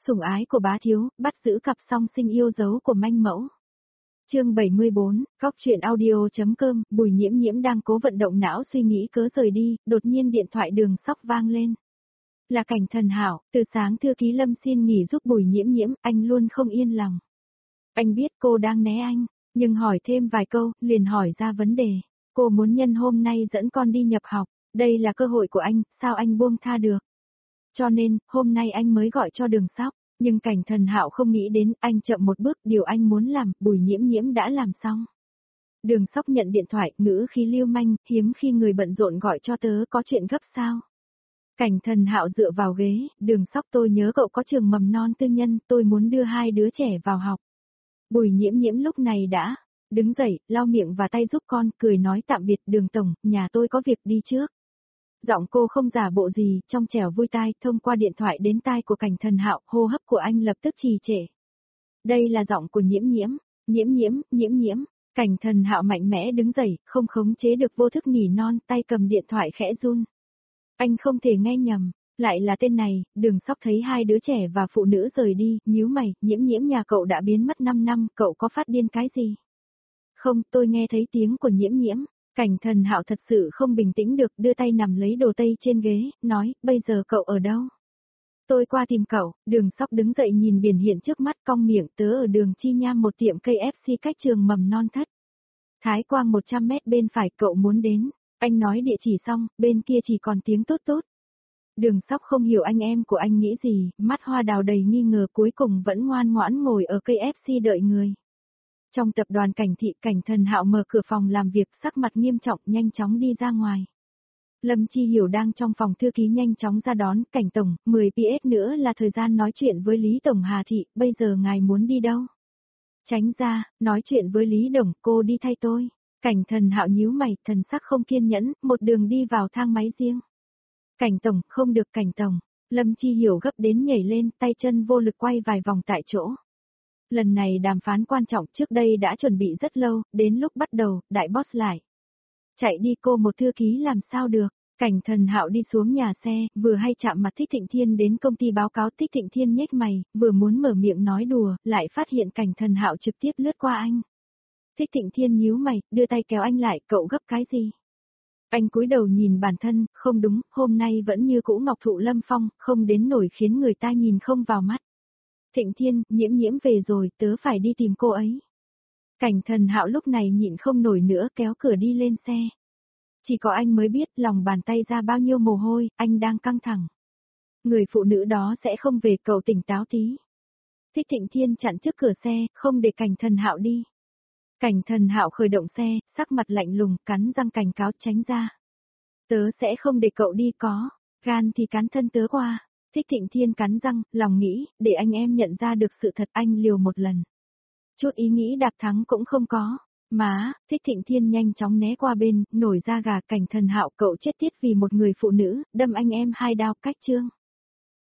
Sủng ái của bá thiếu, bắt giữ cặp song sinh yêu dấu của manh mẫu. Chương 74, góc truyện audio.com, Bùi Nhiễm Nhiễm đang cố vận động não suy nghĩ cớ rời đi, đột nhiên điện thoại Đường Sóc vang lên. Là Cảnh Thần Hạo, từ sáng thư ký Lâm xin nghỉ giúp Bùi Nhiễm Nhiễm, anh luôn không yên lòng. Anh biết cô đang né anh, nhưng hỏi thêm vài câu, liền hỏi ra vấn đề. Cô muốn nhân hôm nay dẫn con đi nhập học, đây là cơ hội của anh, sao anh buông tha được? Cho nên, hôm nay anh mới gọi cho Đường Sóc, nhưng Cảnh Thần Hạo không nghĩ đến, anh chậm một bước, điều anh muốn làm, Bùi Nhiễm Nhiễm đã làm xong. Đường Sóc nhận điện thoại, ngữ khí lưu manh, hiếm khi người bận rộn gọi cho tớ có chuyện gấp sao. Cảnh Thần Hạo dựa vào ghế, Đường Sóc tôi nhớ cậu có trường mầm non tư nhân, tôi muốn đưa hai đứa trẻ vào học. Bùi Nhiễm Nhiễm lúc này đã đứng dậy, lau miệng và tay giúp con, cười nói tạm biệt Đường Tổng, nhà tôi có việc đi trước. Giọng cô không giả bộ gì, trong trẻo vui tai, thông qua điện thoại đến tai của Cảnh Thần Hạo, hô hấp của anh lập tức trì trệ. Đây là giọng của Nhiễm Nhiễm, Nhiễm Nhiễm, Nhiễm Nhiễm. Cảnh Thần Hạo mạnh mẽ đứng dậy, không khống chế được vô thức nỉ non, tay cầm điện thoại khẽ run. Anh không thể nghe nhầm, lại là tên này. Đường Sóc thấy hai đứa trẻ và phụ nữ rời đi, nhíu mày, Nhiễm Nhiễm nhà cậu đã biến mất 5 năm, cậu có phát điên cái gì? Không, tôi nghe thấy tiếng của Nhiễm Nhiễm. Cảnh Thần Hạo thật sự không bình tĩnh được, đưa tay nằm lấy đồ tây trên ghế, nói, bây giờ cậu ở đâu? Tôi qua tìm cậu. Đường Sóc đứng dậy nhìn biển hiện trước mắt, cong miệng, tớ ở đường Chi Nham, một tiệm cây FC cách trường mầm non Thất Thái Quang 100 mét bên phải, cậu muốn đến. Anh nói địa chỉ xong, bên kia chỉ còn tiếng tốt tốt. Đường Sóc không hiểu anh em của anh nghĩ gì, mắt hoa đào đầy nghi ngờ, cuối cùng vẫn ngoan ngoãn ngồi ở cây FC đợi người. Trong tập đoàn Cảnh Thị, Cảnh Thần Hạo mở cửa phòng làm việc, sắc mặt nghiêm trọng, nhanh chóng đi ra ngoài. Lâm Chi Hiểu đang trong phòng thư ký nhanh chóng ra đón. Cảnh Tổng, 10 PS nữa là thời gian nói chuyện với Lý Tổng Hà Thị, bây giờ ngài muốn đi đâu? Tránh ra, nói chuyện với Lý Đồng, cô đi thay tôi. Cảnh Thần Hạo nhíu mày, thần sắc không kiên nhẫn, một đường đi vào thang máy riêng. Cảnh Tổng, không được Cảnh Tổng. Lâm Chi Hiểu gấp đến nhảy lên, tay chân vô lực quay vài vòng tại chỗ. Lần này đàm phán quan trọng, trước đây đã chuẩn bị rất lâu, đến lúc bắt đầu, đại boss lại. Chạy đi, cô một thư ký làm sao được? Cảnh Thần Hạo đi xuống nhà xe, vừa hay chạm mặt Thích Thịnh Thiên đến công ty báo cáo. Thích Thịnh Thiên nhếch mày, vừa muốn mở miệng nói đùa, lại phát hiện Cảnh Thần Hạo trực tiếp lướt qua anh. Thích Thịnh Thiên nhíu mày, đưa tay kéo anh lại, cậu gấp cái gì? Anh cúi đầu nhìn bản thân, không đúng, hôm nay vẫn như cũ Ngọc Thụ Lâm Phong, không đến nổi khiến người ta nhìn không vào mắt. Thịnh Thiên, Nhiễm Nhiễm về rồi, tớ phải đi tìm cô ấy. Cảnh Thần Hạo lúc này nhịn không nổi nữa, kéo cửa đi lên xe. Chỉ có anh mới biết lòng bàn tay ra bao nhiêu mồ hôi, anh đang căng thẳng. Người phụ nữ đó sẽ không về, cậu tỉnh táo tí. Thích Thịnh Thiên chặn trước cửa xe, không để Cảnh Thần Hạo đi. Cảnh Thần Hạo khởi động xe, sắc mặt lạnh lùng, cắn răng cảnh cáo, tránh ra. Tớ sẽ không để cậu đi, có gan thì cắn thân tớ qua. Thích Thịnh Thiên cắn răng, lòng nghĩ, để anh em nhận ra được sự thật, anh liều một lần. Chút ý nghĩ đạp thắng cũng không có. Má, Thích Thịnh Thiên nhanh chóng né qua bên, nổi da gà. Cảnh Thần Hạo, cậu chết tiết vì một người phụ nữ, đâm anh em hai đao, cách chương.